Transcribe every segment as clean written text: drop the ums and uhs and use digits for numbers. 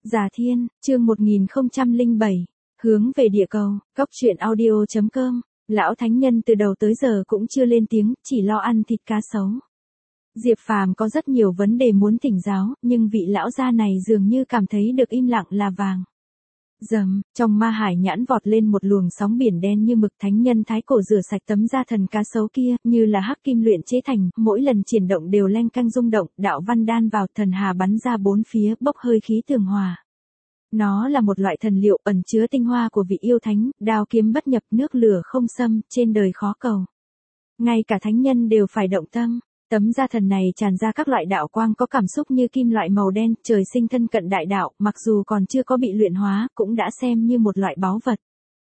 Già Thiên, chương 1007, hướng về địa cầu, góc truyện audio.com, lão thánh nhân từ đầu tới giờ cũng chưa lên tiếng, chỉ lo ăn thịt cá sấu. Diệp Phàm có rất nhiều vấn đề muốn thỉnh giáo, nhưng vị lão gia này dường như cảm thấy được im lặng là vàng. Dầm, trong ma hải nhãn vọt lên một luồng sóng biển đen như mực. Thánh nhân thái cổ rửa sạch tấm da thần cá sấu kia, như là hắc kim luyện chế thành, mỗi lần chuyển động đều leng canh rung động, đạo văn đan vào, thần hà bắn ra bốn phía, bốc hơi khí tường hòa. Nó là một loại thần liệu ẩn chứa tinh hoa của vị yêu thánh, đao kiếm bất nhập, nước lửa không xâm, trên đời khó cầu. Ngay cả thánh nhân đều phải động tâm. Tấm da thần này tràn ra các loại đạo quang có cảm xúc như kim loại màu đen, trời sinh thân cận đại đạo, mặc dù còn chưa có bị luyện hóa, cũng đã xem như một loại báu vật.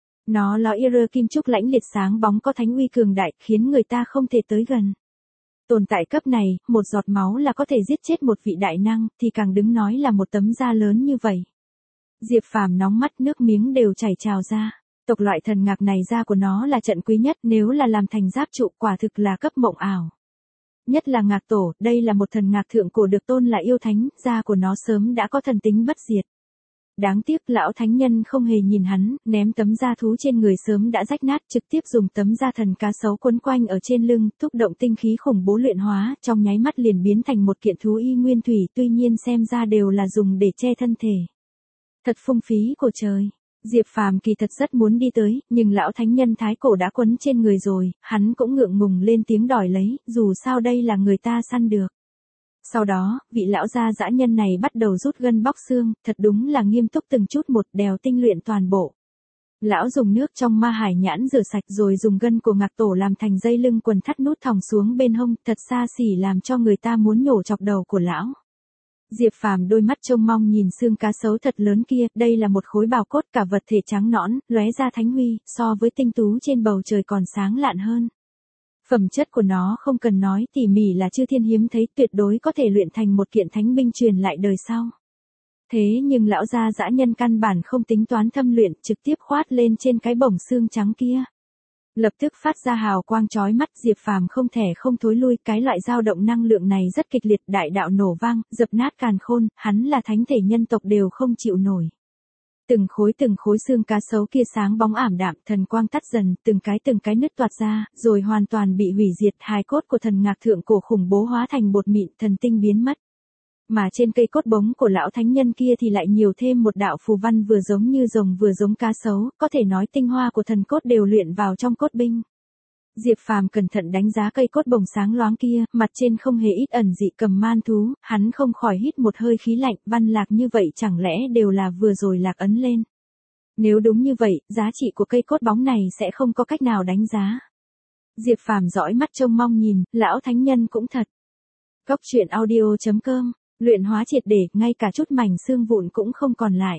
Nó là kim trúc lãnh liệt sáng bóng có thánh uy cường đại, khiến người ta không thể tới gần. Tồn tại cấp này, một giọt máu là có thể giết chết một vị đại năng, thì càng đứng nói là một tấm da lớn như vậy. Diệp Phàm nóng mắt, nước miếng đều chảy trào ra. Tộc loại thần ngạc này da của nó là trận quý nhất, nếu là làm thành giáp trụ quả thực là cấp mộng ảo. Nhất là ngạc tổ, đây là một thần ngạc thượng cổ được tôn là yêu thánh, da của nó sớm đã có thần tính bất diệt. Đáng tiếc lão thánh nhân không hề nhìn hắn, ném tấm da thú trên người sớm đã rách nát, trực tiếp dùng tấm da thần cá sấu quấn quanh ở trên lưng, thúc động tinh khí khủng bố luyện hóa, trong nháy mắt liền biến thành một kiện thú y nguyên thủy, tuy nhiên xem ra đều là dùng để che thân thể. Thật phung phí của trời. Diệp Phàm kỳ thật rất muốn đi tới, nhưng lão thánh nhân thái cổ đã quấn trên người rồi, hắn cũng ngượng ngùng lên tiếng đòi lấy, dù sao đây là người ta săn được. Sau đó, vị lão gia dã nhân này bắt đầu rút gân bóc xương, thật đúng là nghiêm túc từng chút một đèo tinh luyện toàn bộ. Lão dùng nước trong ma hải nhãn rửa sạch rồi dùng gân của ngạc tổ làm thành dây lưng quần thắt nút thòng xuống bên hông, thật xa xỉ làm cho người ta muốn nhổ chọc đầu của lão. Diệp Phàm đôi mắt trông mong nhìn xương cá sấu thật lớn kia, đây là một khối bào cốt, cả vật thể trắng nõn, lóe ra thánh huy, so với tinh tú trên bầu trời còn sáng lạn hơn. Phẩm chất của nó không cần nói, tỉ mỉ là chư thiên hiếm thấy, tuyệt đối có thể luyện thành một kiện thánh binh truyền lại đời sau. Thế nhưng lão gia dã nhân căn bản không tính toán thâm luyện, trực tiếp khoát lên trên cái bổng xương trắng kia. Lập tức phát ra hào quang chói mắt. Diệp Phàm không thể không thối lui, cái loại dao động năng lượng này rất kịch liệt, đại đạo nổ vang, dập nát càn khôn, hắn là thánh thể nhân tộc đều không chịu nổi. Từng khối xương cá sấu kia sáng bóng ảm đạm, thần quang tắt dần, từng cái nứt toạc ra, rồi hoàn toàn bị hủy diệt, hài cốt của thần ngạc thượng cổ khủng bố hóa thành bột mịn, thần tinh biến mất. Mà trên cây cốt bóng của lão thánh nhân kia thì lại nhiều thêm một đạo phù văn vừa giống như rồng vừa giống cá sấu, có thể nói tinh hoa của thần cốt đều luyện vào trong cốt binh. Diệp Phàm cẩn thận đánh giá cây cốt bồng sáng loáng kia, mặt trên không hề ít ẩn dị cầm man thú, hắn không khỏi hít một hơi khí lạnh, văn lạc như vậy chẳng lẽ đều là vừa rồi lạc ấn lên. Nếu đúng như vậy, giá trị của cây cốt bóng này sẽ không có cách nào đánh giá. Diệp Phàm dõi mắt trông mong nhìn, lão thánh nhân cũng thật. Góc truyện audio.com, luyện hóa triệt để, ngay cả chút mảnh xương vụn cũng không còn lại.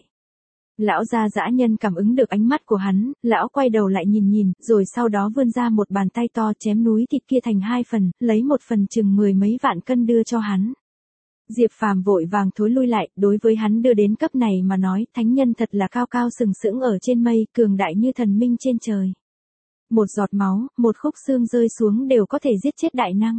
Lão gia dã nhân cảm ứng được ánh mắt của hắn, lão quay đầu lại nhìn, rồi sau đó vươn ra một bàn tay to chém núi thịt kia thành hai phần, lấy một phần chừng 10 mấy vạn cân đưa cho hắn. Diệp Phàm vội vàng thối lui lại, đối với hắn đưa đến cấp này mà nói, thánh nhân thật là cao cao sừng sững ở trên mây, cường đại như thần minh trên trời. Một giọt máu, một khúc xương rơi xuống đều có thể giết chết đại năng.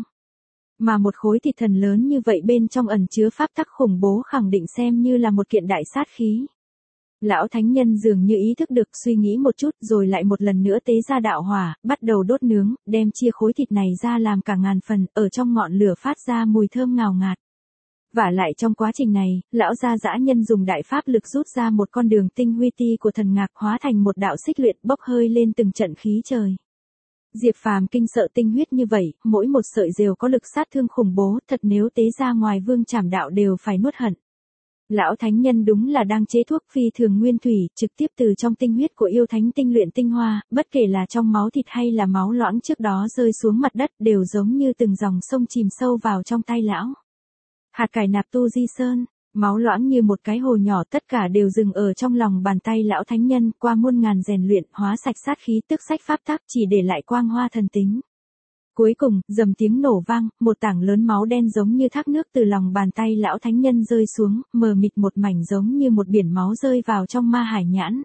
Mà một khối thịt thần lớn như vậy bên trong ẩn chứa pháp tắc khủng bố, khẳng định xem như là một kiện đại sát khí. Lão thánh nhân dường như ý thức được, suy nghĩ một chút rồi lại một lần nữa tế ra đạo hỏa, bắt đầu đốt nướng, đem chia khối thịt này ra làm cả ngàn phần, ở trong ngọn lửa phát ra mùi thơm ngào ngạt. Vả lại trong quá trình này, lão gia dã nhân dùng đại pháp lực rút ra một con đường tinh huy ti của thần ngạc hóa thành một đạo xích luyện, bốc hơi lên từng trận khí trời. Diệp Phàm kinh sợ tinh huyết như vậy, mỗi một sợi rều có lực sát thương khủng bố, thật nếu tế ra ngoài vương trảm đạo đều phải nuốt hận. Lão thánh nhân đúng là đang chế thuốc phi thường nguyên thủy, trực tiếp từ trong tinh huyết của yêu thánh tinh luyện tinh hoa, bất kể là trong máu thịt hay là máu loãng trước đó rơi xuống mặt đất đều giống như từng dòng sông chìm sâu vào trong tay lão. Hạt cải nạp tu di sơn, máu loãng như một cái hồ nhỏ, tất cả đều dừng ở trong lòng bàn tay lão thánh nhân, qua muôn ngàn rèn luyện, hóa sạch sát khí, tức sách pháp tắc, chỉ để lại quang hoa thần tính. Cuối cùng, dầm tiếng nổ vang, một tảng lớn máu đen giống như thác nước từ lòng bàn tay lão thánh nhân rơi xuống, mờ mịt một mảnh giống như một biển máu rơi vào trong ma hải nhãn.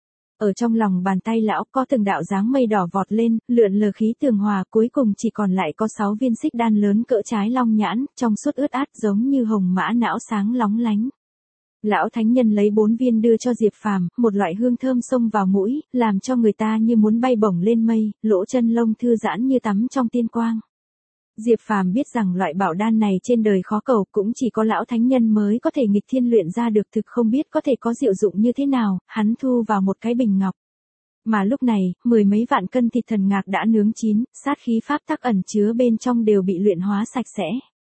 Ở trong lòng bàn tay lão có từng đạo dáng mây đỏ vọt lên, lượn lờ khí tường hòa, cuối cùng chỉ còn lại có 6 viên xích đan lớn cỡ trái long nhãn, trong suốt ướt át giống như hồng mã não sáng lóng lánh. Lão thánh nhân lấy 4 viên đưa cho Diệp Phàm, một loại hương thơm xông vào mũi, làm cho người ta như muốn bay bổng lên mây, lỗ chân lông thư giãn như tắm trong tiên quang. Diệp Phàm biết rằng loại bảo đan này trên đời khó cầu, cũng chỉ có lão thánh nhân mới có thể nghịch thiên luyện ra được, thực không biết có thể có diệu dụng như thế nào, hắn thu vào một cái bình ngọc. Mà lúc này, 10 mấy vạn cân thịt thần ngạc đã nướng chín, sát khí pháp tắc ẩn chứa bên trong đều bị luyện hóa sạch sẽ.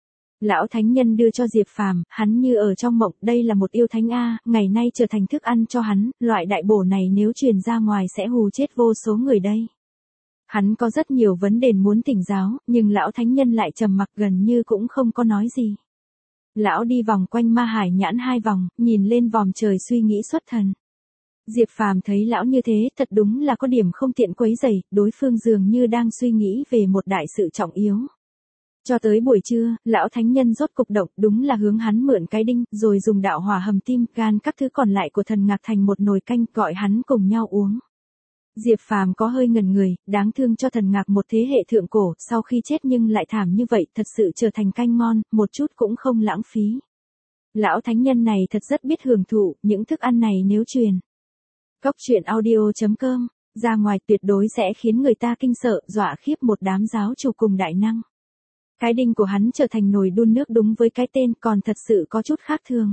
Lão thánh nhân đưa cho Diệp Phàm, hắn như ở trong mộng, đây là một yêu thánh a, ngày nay trở thành thức ăn cho hắn, loại đại bổ này nếu truyền ra ngoài sẽ hù chết vô số người đây. Hắn có rất nhiều vấn đề muốn thỉnh giáo, nhưng lão thánh nhân lại trầm mặc gần như cũng không có nói gì. Lão đi vòng quanh ma hải nhãn 2 vòng, nhìn lên vòm trời suy nghĩ xuất thần. Diệp Phàm thấy lão như thế, thật đúng là có điểm không tiện quấy rầy, đối phương dường như đang suy nghĩ về một đại sự trọng yếu. Cho tới buổi trưa, lão thánh nhân rốt cục động, đúng là hướng hắn mượn cái đinh, rồi dùng đạo hỏa hầm tim, gan các thứ còn lại của thần ngạc thành một nồi canh, gọi hắn cùng nhau uống. Diệp Phàm có hơi ngần người, đáng thương cho thần ngạc một thế hệ thượng cổ, sau khi chết nhưng lại thảm như vậy, thật sự trở thành canh ngon, một chút cũng không lãng phí. Lão thánh nhân này thật rất biết hưởng thụ, những thức ăn này nếu truyền. Cốc truyện audio.com, ra ngoài tuyệt đối sẽ khiến người ta kinh sợ, dọa khiếp một đám giáo chủ cùng đại năng. Cái đinh của hắn trở thành nồi đun nước đúng với cái tên, còn thật sự có chút khác thường.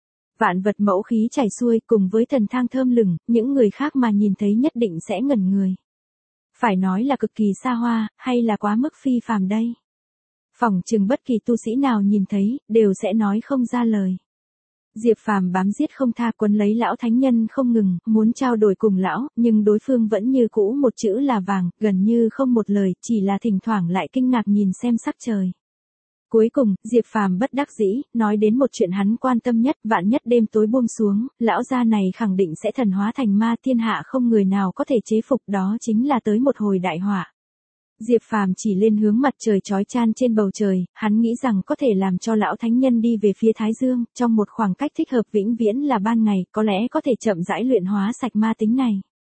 Vạn vật mẫu khí chảy xuôi cùng với thần thang thơm lừng, những người khác mà nhìn thấy nhất định sẽ ngẩn người. Phải nói là cực kỳ xa hoa, hay là quá mức phi phàm đây? Phỏng chừng bất kỳ tu sĩ nào nhìn thấy, đều sẽ nói không ra lời. Diệp Phàm bám giết không tha, quấn lấy lão thánh nhân không ngừng, muốn trao đổi cùng lão, nhưng đối phương vẫn như cũ một chữ là vàng, gần như không một lời, chỉ là thỉnh thoảng lại kinh ngạc nhìn xem sắc trời. Cuối cùng, Diệp Phàm bất đắc dĩ, nói đến một chuyện hắn quan tâm nhất, vạn nhất đêm tối buông xuống, lão gia này khẳng định sẽ thần hóa thành ma, thiên hạ không người nào có thể chế phục, đó chính là tới một hồi đại họa. Diệp Phàm chỉ lên hướng mặt trời chói chan trên bầu trời, hắn nghĩ rằng có thể làm cho lão thánh nhân đi về phía Thái Dương, trong một khoảng cách thích hợp vĩnh viễn là ban ngày, có lẽ có thể chậm rãi luyện hóa sạch ma tính này.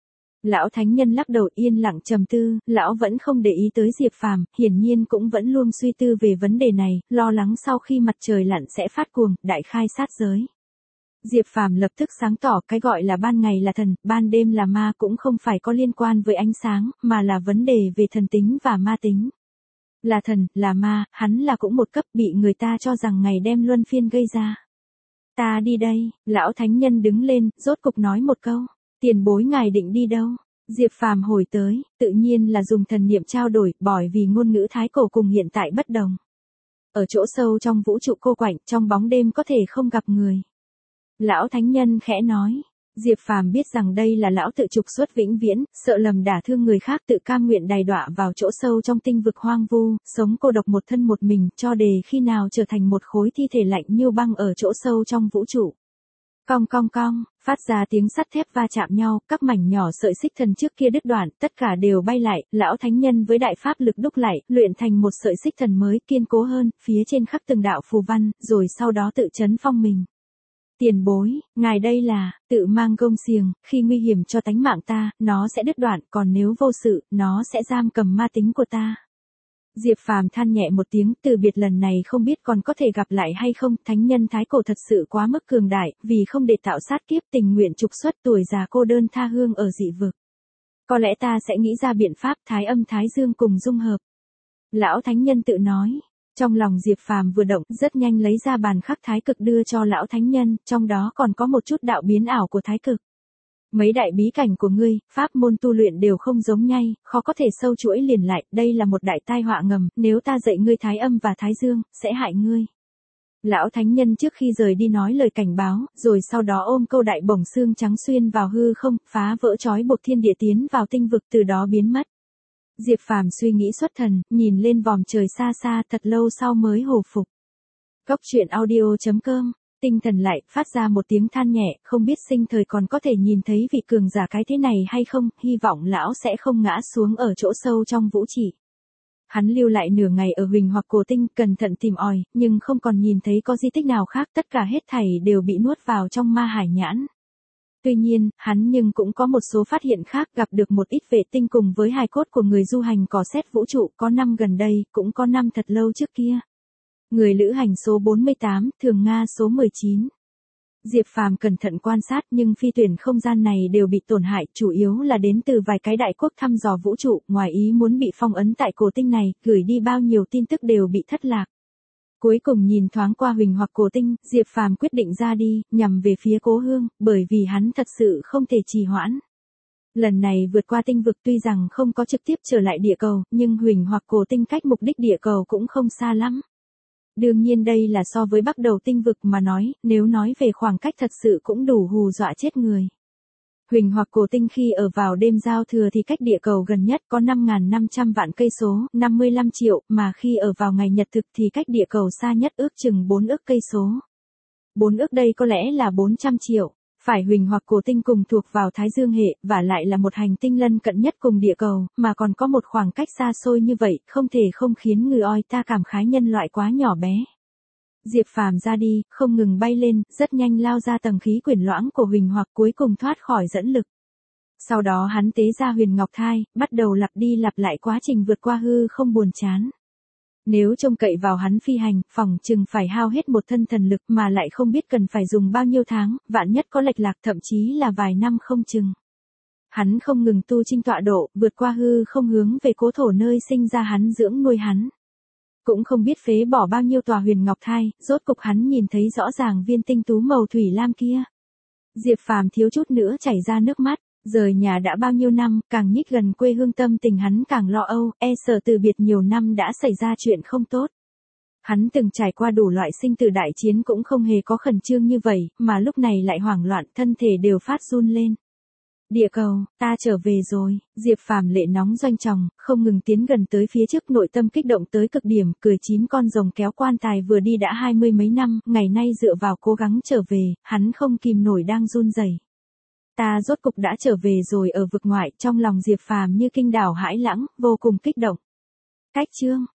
Lão thánh nhân lắc đầu yên lặng trầm tư, lão vẫn không để ý tới Diệp Phàm, hiển nhiên cũng vẫn luôn suy tư về vấn đề này, lo lắng sau khi mặt trời lặn sẽ phát cuồng, đại khai sát giới. Diệp Phàm lập tức sáng tỏ, cái gọi là ban ngày là thần, ban đêm là ma cũng không phải có liên quan với ánh sáng, mà là vấn đề về thần tính và ma tính. Là thần, là ma, hắn là cũng một cấp, bị người ta cho rằng ngày đêm luân phiên gây ra. Ta đi đây, lão thánh nhân đứng lên, rốt cục nói một câu, tiền bối ngài định đi đâu? Diệp Phàm hồi tới, tự nhiên là dùng thần niệm trao đổi, bởi vì ngôn ngữ thái cổ cùng hiện tại bất đồng. Ở chỗ sâu trong vũ trụ cô quạnh, trong bóng đêm có thể không gặp người. Lão thánh nhân khẽ nói, Diệp Phàm biết rằng đây là lão tự trục xuất vĩnh viễn, sợ lầm đả thương người khác, tự cam nguyện đày đọa vào chỗ sâu trong tinh vực hoang vu, sống cô độc một thân một mình, cho đề khi nào trở thành một khối thi thể lạnh như băng ở chỗ sâu trong vũ trụ. Cong cong cong, phát ra tiếng sắt thép va chạm nhau, các mảnh nhỏ sợi xích thần trước kia đứt đoạn, tất cả đều bay lại, lão thánh nhân với đại pháp lực đúc lại, luyện thành một sợi xích thần mới kiên cố hơn, phía trên khắc từng đạo phù văn, rồi sau đó tự chấn phong mình. Tiền bối, ngài đây là, tự mang gông xiềng, khi nguy hiểm cho tánh mạng ta, nó sẽ đứt đoạn, còn nếu vô sự, nó sẽ giam cầm ma tính của ta. Diệp Phàm than nhẹ một tiếng, từ biệt lần này không biết còn có thể gặp lại hay không, thánh nhân thái cổ thật sự quá mức cường đại, vì không để tạo sát kiếp tình nguyện trục xuất tuổi già cô đơn tha hương ở dị vực. Có lẽ ta sẽ nghĩ ra biện pháp thái âm thái dương cùng dung hợp. Lão thánh nhân tự nói. Trong lòng Diệp Phàm vừa động, rất nhanh lấy ra bàn khắc thái cực đưa cho lão thánh nhân, trong đó còn có một chút đạo biến ảo của thái cực. Mấy đại bí cảnh của ngươi, pháp môn tu luyện đều không giống nhau, khó có thể sâu chuỗi liền lại, đây là một đại tai họa ngầm, nếu ta dạy ngươi thái âm và thái dương, sẽ hại ngươi. Lão thánh nhân trước khi rời đi nói lời cảnh báo, rồi sau đó ôm câu đại bổng xương trắng xuyên vào hư không, phá vỡ trói buộc thiên địa tiến vào tinh vực, từ đó biến mất. Diệp Phàm suy nghĩ xuất thần, nhìn lên vòm trời xa xa, thật lâu sau mới hồi phục. Cốc truyện audio.com, tinh thần lại, phát ra một tiếng than nhẹ, không biết sinh thời còn có thể nhìn thấy vị cường giả cái thế này hay không, hy vọng lão sẽ không ngã xuống ở chỗ sâu trong vũ trụ. Hắn lưu lại nửa ngày ở Huỳnh hoặc Cổ Tinh, cẩn thận tìm òi, nhưng không còn nhìn thấy có di tích nào khác, tất cả hết thảy đều bị nuốt vào trong ma hải nhãn. Tuy nhiên, hắn nhưng cũng có một số phát hiện khác, gặp được một ít vệ tinh cùng với hài cốt của người du hành cò xét vũ trụ, có năm gần đây, cũng có năm thật lâu trước kia. Người lữ hành số 48, Thường Nga số 19. Diệp Phàm cẩn thận quan sát nhưng phi thuyền không gian này đều bị tổn hại, chủ yếu là đến từ vài cái đại quốc thăm dò vũ trụ, ngoài ý muốn bị phong ấn tại cổ tinh này, gửi đi bao nhiêu tin tức đều bị thất lạc. Cuối cùng nhìn thoáng qua huỳnh hoặc cổ tinh, Diệp Phàm quyết định ra đi, nhằm về phía Cố Hương, bởi vì hắn thật sự không thể trì hoãn. Lần này vượt qua tinh vực tuy rằng không có trực tiếp trở lại địa cầu, nhưng huỳnh hoặc cổ tinh cách mục đích địa cầu cũng không xa lắm. Đương nhiên đây là so với bắt đầu tinh vực mà nói, nếu nói về khoảng cách thật sự cũng đủ hù dọa chết người. Huỳnh hoặc cổ tinh khi ở vào đêm giao thừa thì cách địa cầu gần nhất có 5.500 vạn cây số, 55 triệu, mà khi ở vào ngày nhật thực thì cách địa cầu xa nhất ước chừng 4 ức cây số. 4 ức đây có lẽ là 400 triệu. Phải huỳnh hoặc cổ tinh cùng thuộc vào Thái Dương hệ, và lại là một hành tinh lân cận nhất cùng địa cầu, mà còn có một khoảng cách xa xôi như vậy, không thể không khiến người oi ta cảm khái nhân loại quá nhỏ bé. Diệp Phàm ra đi, không ngừng bay lên, rất nhanh lao ra tầng khí quyển loãng của huỳnh hoặc cuối cùng thoát khỏi dẫn lực. Sau đó hắn tế ra huyền ngọc thai, bắt đầu lặp đi lặp lại quá trình vượt qua hư không buồn chán. Nếu trông cậy vào hắn phi hành, phỏng chừng phải hao hết một thân thần lực mà lại không biết cần phải dùng bao nhiêu tháng, vạn nhất có lệch lạc thậm chí là vài năm không chừng. Hắn không ngừng tu chinh tọa độ, vượt qua hư không hướng về cố thổ nơi sinh ra hắn dưỡng nuôi hắn. Cũng không biết phế bỏ bao nhiêu tòa huyền ngọc thai, rốt cục hắn nhìn thấy rõ ràng viên tinh tú màu thủy lam kia. Diệp Phàm thiếu chút nữa chảy ra nước mắt. Rời nhà đã bao nhiêu năm, càng nhích gần quê hương tâm tình hắn càng lo âu, e sợ từ biệt nhiều năm đã xảy ra chuyện không tốt. Hắn từng trải qua đủ loại sinh tử đại chiến cũng không hề có khẩn trương như vậy, mà lúc này lại hoảng loạn, thân thể đều phát run lên. Địa cầu, ta trở về rồi, Diệp Phàm lệ nóng doanh tròng, không ngừng tiến gần tới phía trước, nội tâm kích động tới cực điểm, cười 9 con rồng kéo quan tài vừa đi đã 20 mấy năm, ngày nay dựa vào cố gắng trở về, hắn không kìm nổi đang run rẩy. Ta rốt cục đã trở về rồi ở vực ngoại, trong lòng Diệp Phàm như kinh đảo hải lãng, vô cùng kích động. Cách chương